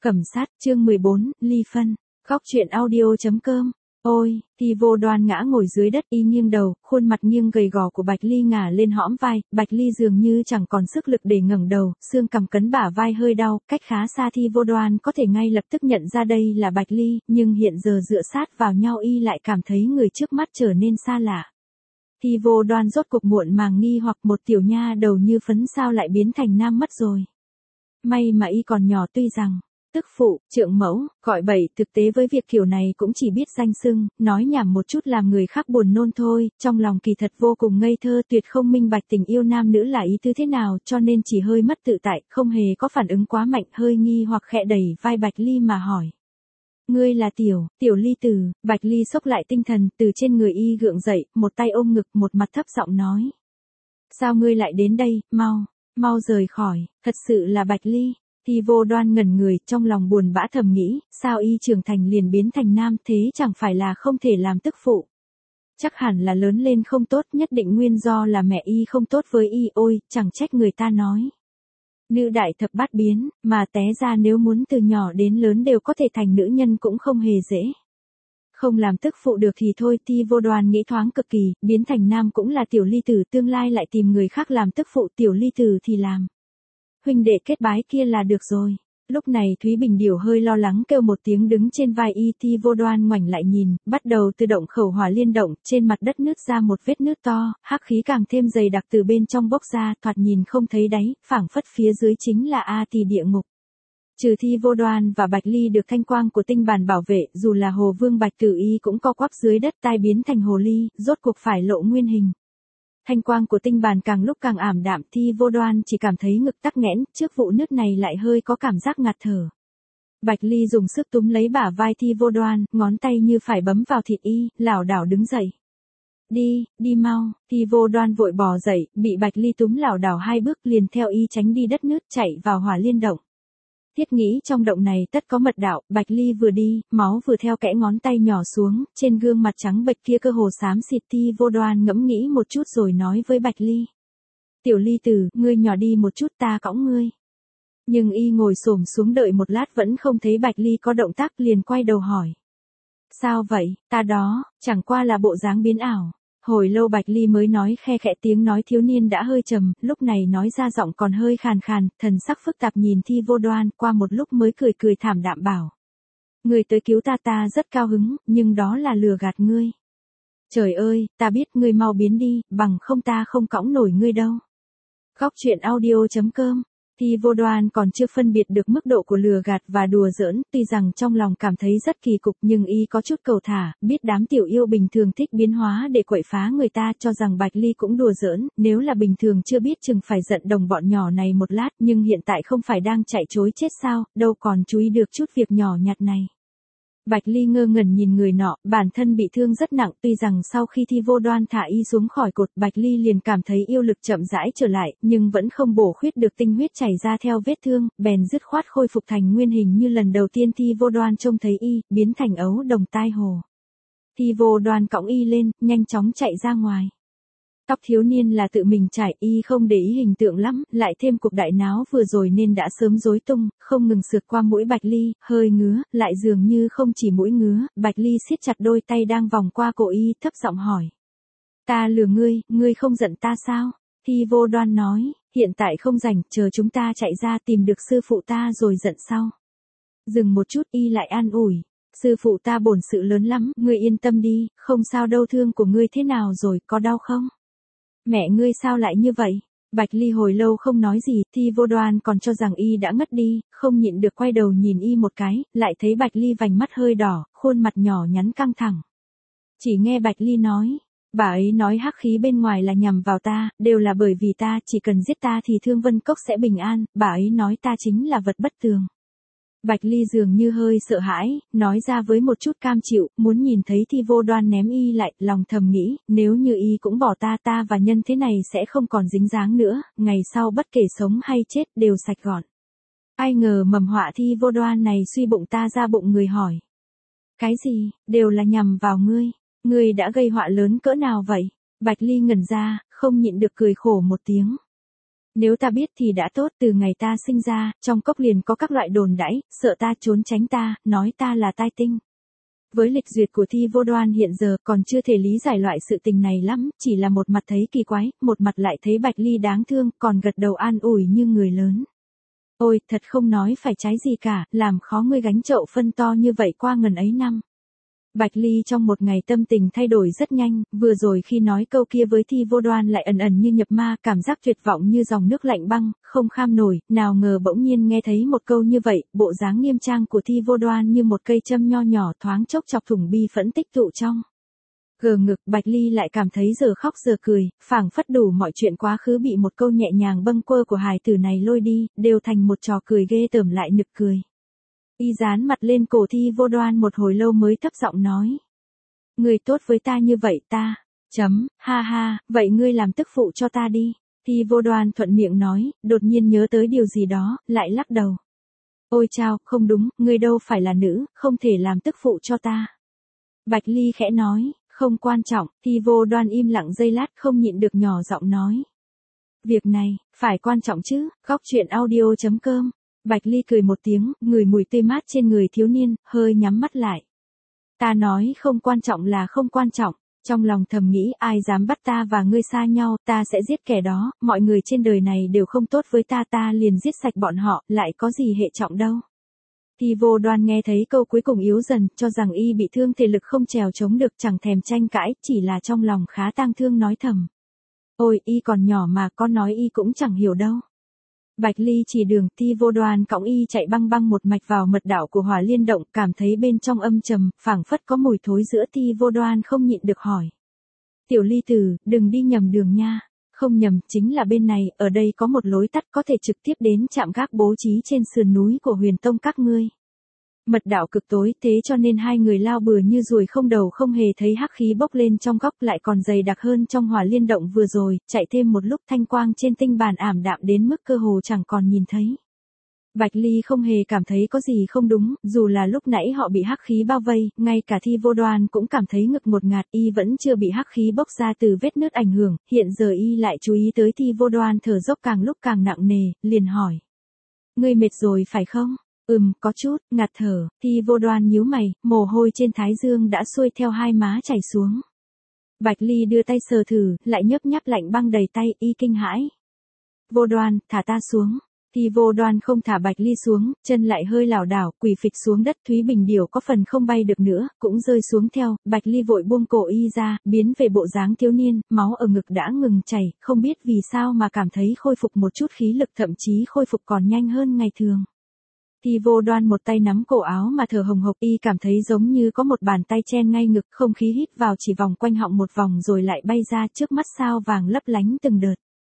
Cẩm sát, chương 14, ly phân. Góc truyện audio.com. Ôi, Thi Vô Đoan ngã ngồi dưới đất, y nghiêng đầu, khuôn mặt nghiêng gầy gò của Bạch Ly ngả lên hõm vai, Bạch Ly dường như chẳng còn sức lực để ngẩng đầu, xương cằm cấn bả vai hơi đau, cách khá xa Thi Vô Đoan có thể ngay lập tức nhận ra đây là Bạch Ly, nhưng hiện giờ dựa sát vào nhau y lại cảm thấy người trước mắt trở nên xa lạ. Thi Vô Đoan rốt cuộc muộn màng nghi hoặc một tiểu nha đầu như phấn sao lại biến thành nam mất rồi. May mà y còn nhỏ, tuy rằng tức phụ, trượng mẫu, gọi bậy, thực tế với việc kiểu này cũng chỉ biết danh xưng, nói nhảm một chút làm người khác buồn nôn thôi, trong lòng kỳ thật vô cùng ngây thơ, tuyệt không minh bạch tình yêu nam nữ là ý tứ thế nào, cho nên chỉ hơi mất tự tại, không hề có phản ứng quá mạnh, hơi nghi hoặc khẽ đẩy vai Bạch Ly mà hỏi. Ngươi là Tiểu Ly Tử. Bạch Ly xốc lại tinh thần, từ trên người y gượng dậy, một tay ôm ngực, một mặt thấp giọng nói. Sao ngươi lại đến đây, mau rời khỏi, thật sự là Bạch Ly. Thi Vô Đoan ngẩn người, trong lòng buồn bã thầm nghĩ, sao y trưởng thành liền biến thành nam, thế chẳng phải là không thể làm tức phụ. Chắc hẳn là lớn lên không tốt, nhất định nguyên do là mẹ y không tốt với y, ôi, chẳng trách người ta nói. Nữ đại thập bát biến, mà té ra nếu muốn từ nhỏ đến lớn đều có thể thành nữ nhân cũng không hề dễ. Không làm tức phụ được thì thôi, Thi Vô Đoan nghĩ thoáng cực kỳ, biến thành nam cũng là Tiểu Ly Tử, tương lai lại tìm người khác làm tức phụ, Tiểu Ly Tử thì làm huynh đệ kết bái kia là được rồi. Lúc này Thúy Bình Điểu hơi lo lắng kêu một tiếng đứng trên vai y. Thi Vô Đoan ngoảnh lại nhìn, bắt đầu từ động khẩu hỏa liên động, trên mặt đất nứt ra một vết nứt to, hắc khí càng thêm dày đặc từ bên trong bốc ra, thoạt nhìn không thấy đáy, phảng phất phía dưới chính là A Tỳ địa ngục. Trừ Thi Vô Đoan và Bạch Ly được thanh quang của tinh bàn bảo vệ, dù là Hồ Vương Bạch Tử Y cũng co quắp dưới đất, tai biến thành hồ ly, rốt cuộc phải lộ nguyên hình. Thanh quang của tinh bàn càng lúc càng ảm đạm, Thi Vô Đoan chỉ cảm thấy ngực tắc nghẽn, trước vụ nứt này lại hơi có cảm giác ngạt thở. Bạch Ly dùng sức túm lấy bả vai Thi Vô Đoan, ngón tay như phải bấm vào thịt y, lảo đảo đứng dậy. Đi mau. Thi Vô Đoan vội bò dậy, bị Bạch Ly túm lảo đảo hai bước, liền theo y tránh đi đất nứt, chạy vào hỏa liên động. Thiết nghĩ trong động này tất có mật đạo, Bạch Ly vừa đi, máu vừa theo kẽ ngón tay nhỏ xuống, trên gương mặt trắng bệch kia cơ hồ xám xịt. Thi Vô Đoan ngẫm nghĩ một chút rồi nói với Bạch Ly. Tiểu Ly Tử, ngươi nhỏ đi một chút ta cõng ngươi. Nhưng y ngồi xổm xuống đợi một lát vẫn không thấy Bạch Ly có động tác, liền quay đầu hỏi. Sao vậy, ta đó, chẳng qua là bộ dáng biến ảo. Hồi lâu Bạch Ly mới nói khe khẽ, tiếng nói thiếu niên đã hơi trầm, lúc này nói ra giọng còn hơi khàn khàn, thần sắc phức tạp nhìn Thi Vô Đoan, qua một lúc mới cười thảm đạm bảo. Ngươi tới cứu ta rất cao hứng, nhưng đó là lừa gạt ngươi. Trời ơi, ta biết, ngươi mau biến đi, bằng không ta không cõng nổi ngươi đâu. Góc truyện audio.com. Thi Vô Đoan còn chưa phân biệt được mức độ của lừa gạt và đùa giỡn, tuy rằng trong lòng cảm thấy rất kỳ cục nhưng y có chút cầu thả, biết đám tiểu yêu bình thường thích biến hóa để quậy phá người ta, cho rằng Bạch Ly cũng đùa giỡn, nếu là bình thường chưa biết chừng phải giận đồng bọn nhỏ này một lát, nhưng hiện tại không phải đang chạy trối chết sao, đâu còn chú ý được chút việc nhỏ nhặt này. Bạch Ly ngơ ngẩn nhìn người nọ, bản thân bị thương rất nặng, tuy rằng sau khi Thi Vô Đoan thả y xuống khỏi cột, Bạch Ly liền cảm thấy yêu lực chậm rãi trở lại, nhưng vẫn không bổ khuyết được tinh huyết chảy ra theo vết thương, bèn dứt khoát khôi phục thành nguyên hình như lần đầu tiên Thi Vô Đoan trông thấy y, biến thành ấu đồng tai hồ. Thi Vô Đoan cõng y lên, nhanh chóng chạy ra ngoài. Tóc thiếu niên là tự mình trải, y không để ý hình tượng lắm, lại thêm cuộc đại náo vừa rồi nên đã sớm rối tung, không ngừng sượt qua mũi Bạch Ly, hơi ngứa, lại dường như không chỉ mũi ngứa, Bạch Ly siết chặt đôi tay đang vòng qua cổ y, thấp giọng hỏi. Ta lừa ngươi không giận ta sao? Thi Vô Đoan nói, hiện tại không rảnh, chờ chúng ta chạy ra tìm được sư phụ ta rồi giận sau. Dừng một chút y lại an ủi. Sư phụ ta bổn sự lớn lắm, ngươi yên tâm đi, không sao đâu. Thương của ngươi thế nào rồi, có đau không? Mẹ ngươi sao lại như vậy? Bạch Ly hồi lâu không nói gì, Thi Vô Đoan còn cho rằng y đã ngất đi, không nhịn được quay đầu nhìn y một cái, lại thấy Bạch Ly vành mắt hơi đỏ, khuôn mặt nhỏ nhắn căng thẳng. Chỉ nghe Bạch Ly nói, bà ấy nói hắc khí bên ngoài là nhằm vào ta, đều là bởi vì ta, chỉ cần giết ta thì Thương Vân Cốc sẽ bình an, bà ấy nói ta chính là vật bất tường. Bạch Ly dường như hơi sợ hãi, nói ra với một chút cam chịu, muốn nhìn thấy Thi Vô Đoan ném y lại, lòng thầm nghĩ, nếu như y cũng bỏ ta và nhân thế này sẽ không còn dính dáng nữa, ngày sau bất kể sống hay chết đều sạch gọn. Ai ngờ mầm họa Thi Vô Đoan này suy bụng ta ra bụng người hỏi. Cái gì, đều là nhằm vào ngươi đã gây họa lớn cỡ nào vậy? Bạch Ly ngẩn ra, không nhịn được cười khổ một tiếng. Nếu ta biết thì đã tốt, từ ngày ta sinh ra, trong cốc liền có các loại đồn đãi, sợ ta trốn tránh ta, nói ta là tai tinh. Với lịch duyệt của Thi Vô Đoan hiện giờ còn chưa thể lý giải loại sự tình này lắm, chỉ là một mặt thấy kỳ quái, một mặt lại thấy Bạch Ly đáng thương, còn gật đầu an ủi như người lớn. Ôi, thật không nói phải trái gì cả, làm khó ngươi gánh chậu phân to như vậy qua ngần ấy năm. Bạch Ly trong một ngày tâm tình thay đổi rất nhanh, vừa rồi khi nói câu kia với Thi Vô Đoan lại ẩn ẩn như nhập ma, cảm giác tuyệt vọng như dòng nước lạnh băng, không kham nổi, nào ngờ bỗng nhiên nghe thấy một câu như vậy, bộ dáng nghiêm trang của Thi Vô Đoan như một cây châm nho nhỏ thoáng chốc chọc thủng bi phẫn tích tụ trong gờ ngực. Bạch Ly lại cảm thấy giờ khóc giờ cười, phảng phất đủ mọi chuyện quá khứ bị một câu nhẹ nhàng bâng quơ của hài tử này lôi đi, đều thành một trò cười ghê tởm lại nực cười. Y dán mặt lên cổ Thi Vô Đoan một hồi lâu mới thấp giọng nói. Ngươi tốt với ta như vậy ta, ha ha, vậy ngươi làm tức phụ cho ta đi. Thi Vô Đoan thuận miệng nói, đột nhiên nhớ tới điều gì đó, lại lắc đầu. Ôi chao, không đúng, ngươi đâu phải là nữ, không thể làm tức phụ cho ta. Bạch Ly khẽ nói, không quan trọng. Thi Vô Đoan im lặng giây lát không nhịn được nhỏ giọng nói. Việc này, phải quan trọng chứ. Góc truyện audio.com. Bạch Ly cười một tiếng, ngửi mùi tươi mát trên người thiếu niên, hơi nhắm mắt lại. Ta nói không quan trọng là không quan trọng. Trong lòng thầm nghĩ ai dám bắt ta và ngươi xa nhau, ta sẽ giết kẻ đó, mọi người trên đời này đều không tốt với ta, ta liền giết sạch bọn họ, lại có gì hệ trọng đâu. Thi Vô Đoan nghe thấy câu cuối cùng yếu dần, cho rằng y bị thương thể lực không trèo chống được, chẳng thèm tranh cãi, chỉ là trong lòng khá tang thương nói thầm. Ôi, y còn nhỏ mà, con nói y cũng chẳng hiểu đâu. Bạch Ly chỉ đường, Thi Vô Đoan cõng y chạy băng băng một mạch vào mật đảo của Hỏa Liên động, cảm thấy bên trong âm trầm, phảng phất có mùi thối giữa. Thi Vô Đoan không nhịn được hỏi. Tiểu Ly tử, đừng đi nhầm đường nha. Không nhầm, chính là bên này, ở đây có một lối tắt có thể trực tiếp đến trạm gác bố trí trên sườn núi của Huyền Tông các ngươi. Mật đảo cực tối, thế cho nên hai người lao bừa như ruồi không đầu, không hề thấy hắc khí bốc lên trong góc, lại còn dày đặc hơn trong Hỏa Liên động vừa rồi, chạy thêm một lúc thanh quang trên tinh bàn ảm đạm đến mức cơ hồ chẳng còn nhìn thấy. Bạch Ly không hề cảm thấy có gì không đúng, dù là lúc nãy họ bị hắc khí bao vây, ngay cả Thi Vô Đoan cũng cảm thấy ngực ngột ngạt, y vẫn chưa bị hắc khí bốc ra từ vết nứt ảnh hưởng, hiện giờ y lại chú ý tới Thi Vô Đoan thở dốc càng lúc càng nặng nề, liền hỏi. Ngươi mệt rồi phải không? Có chút, ngạt thở. Thi Vô Đoan nhíu mày, mồ hôi trên thái dương đã xuôi theo hai má chảy xuống. Bạch Ly đưa tay sờ thử, lại nhấp nháp lạnh băng đầy tay, y kinh hãi. Vô Đoan, thả ta xuống. Thi Vô Đoan không thả Bạch Ly xuống, chân lại hơi lảo đảo, quỳ phịch xuống đất. Thúy Bình Điểu có phần không bay được nữa, cũng rơi xuống theo. Bạch Ly vội buông cổ y ra, biến về bộ dáng thiếu niên, máu ở ngực đã ngừng chảy, không biết vì sao mà cảm thấy khôi phục một chút khí lực, thậm chí khôi phục còn nhanh hơn ngày thường. Thi Vô Đoan một tay nắm cổ áo mà thở hồng hộc, y cảm thấy giống như có một bàn tay chen ngay ngực, không khí hít vào chỉ vòng quanh họng một vòng rồi lại bay ra, trước mắt sao vàng lấp lánh từng đợt.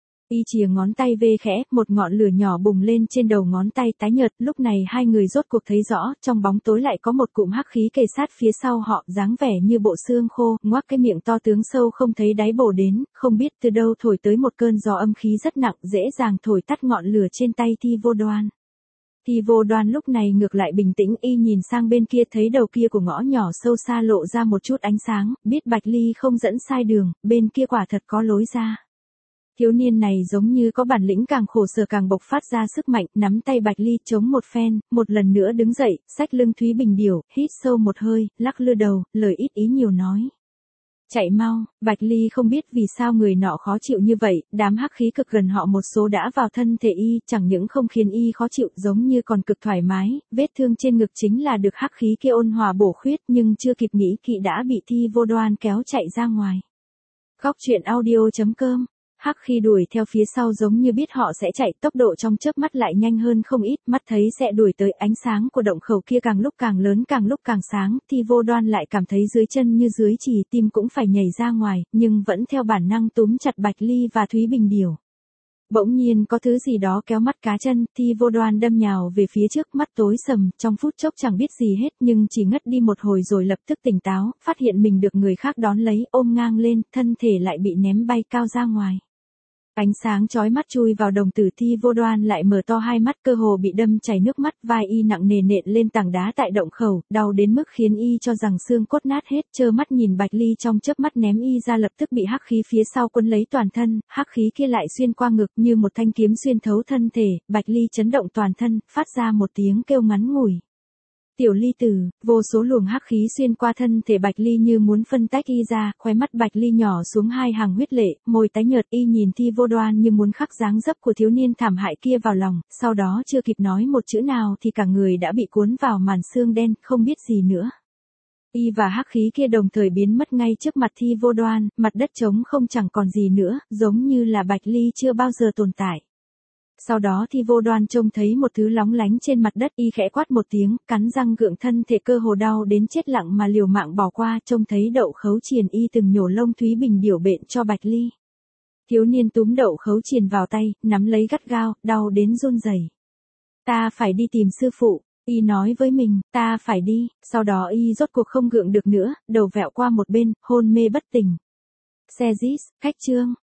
Y chìa ngón tay về khẽ, một ngọn lửa nhỏ bùng lên trên đầu ngón tay tái nhợt, lúc này hai người rốt cuộc thấy rõ, trong bóng tối lại có một cụm hắc khí kề sát phía sau họ, dáng vẻ như bộ xương khô, ngoác cái miệng to tướng sâu không thấy đáy bổ đến, không biết từ đâu thổi tới một cơn gió âm khí rất nặng, dễ dàng thổi tắt ngọn lửa trên tay Thi Vô Đoan. Thi Vô Đoan lúc này ngược lại bình tĩnh, y nhìn sang bên kia thấy đầu kia của ngõ nhỏ sâu xa lộ ra một chút ánh sáng, biết Bạch Ly không dẫn sai đường, bên kia quả thật có lối ra. Thiếu niên này giống như có bản lĩnh, càng khổ sở càng bộc phát ra sức mạnh, nắm tay Bạch Ly chống một phen, một lần nữa đứng dậy, xách lưng Thúy Bình Điểu, hít sâu một hơi, lắc lư đầu, lời ít ý nhiều nói. Chạy mau. Bạch Ly không biết vì sao người nọ khó chịu như vậy, đám hắc khí cực gần họ một số đã vào thân thể y, chẳng những không khiến y khó chịu, giống như còn cực thoải mái, vết thương trên ngực chính là được hắc khí kia ôn hòa bổ khuyết, nhưng chưa kịp nghĩ kỵ đã bị Thi Vô Đoan kéo chạy ra ngoài. Góc truyện audio.com. Hắc khí đuổi theo phía sau giống như biết họ sẽ chạy, tốc độ trong chớp mắt lại nhanh hơn không ít, mắt thấy sẽ đuổi tới, ánh sáng của động khẩu kia càng lúc càng lớn, càng lúc càng sáng, Thi Vô Đoan lại cảm thấy dưới chân như dưới chỉ, tim cũng phải nhảy ra ngoài, nhưng vẫn theo bản năng túm chặt Bạch Ly và Thúy Bình Điểu. Bỗng nhiên có thứ gì đó kéo mắt cá chân, Thi Vô Đoan đâm nhào về phía trước, mắt tối sầm, trong phút chốc chẳng biết gì hết, nhưng chỉ ngất đi một hồi rồi lập tức tỉnh táo, phát hiện mình được người khác đón lấy, ôm ngang lên, thân thể lại bị ném bay cao ra ngoài. Ánh sáng chói mắt chui vào đồng tử Thi Vô Đoan lại mở to hai mắt cơ hồ bị đâm chảy nước mắt, vai y nặng nề nện lên tảng đá tại động khẩu, đau đến mức khiến y cho rằng xương cốt nát hết, trơ mắt nhìn Bạch Ly trong chớp mắt ném y ra, lập tức bị hắc khí phía sau quấn lấy toàn thân, hắc khí kia lại xuyên qua ngực như một thanh kiếm xuyên thấu thân thể, Bạch Ly chấn động toàn thân, phát ra một tiếng kêu ngắn ngủi. Tiểu Ly tử, vô số luồng hắc khí xuyên qua thân thể Bạch Ly như muốn phân tách y ra, khóe mắt Bạch Ly nhỏ xuống hai hàng huyết lệ, môi tái nhợt, y nhìn Thi Vô Đoan như muốn khắc dáng dấp của thiếu niên thảm hại kia vào lòng, sau đó chưa kịp nói một chữ nào thì cả người đã bị cuốn vào màn sương đen, không biết gì nữa. Y và hắc khí kia đồng thời biến mất ngay trước mặt Thi Vô Đoan, mặt đất trống không chẳng còn gì nữa, giống như là Bạch Ly chưa bao giờ tồn tại. Sau đó Thi Vô Đoan trông thấy một thứ lóng lánh trên mặt đất, y khẽ quát một tiếng, cắn răng gượng thân thể cơ hồ đau đến chết lặng mà liều mạng bỏ qua, trông thấy Đậu Khấu Triền y từng nhổ lông Thúy Bình biểu bện cho Bạch Ly. Thiếu niên túm Đậu Khấu Triền vào tay, nắm lấy gắt gao, đau đến run rẩy. Ta phải đi tìm sư phụ, y nói với mình, ta phải đi, sau đó y rốt cuộc không gượng được nữa, đầu vẹo qua một bên, hôn mê bất tỉnh. Xe khách chương.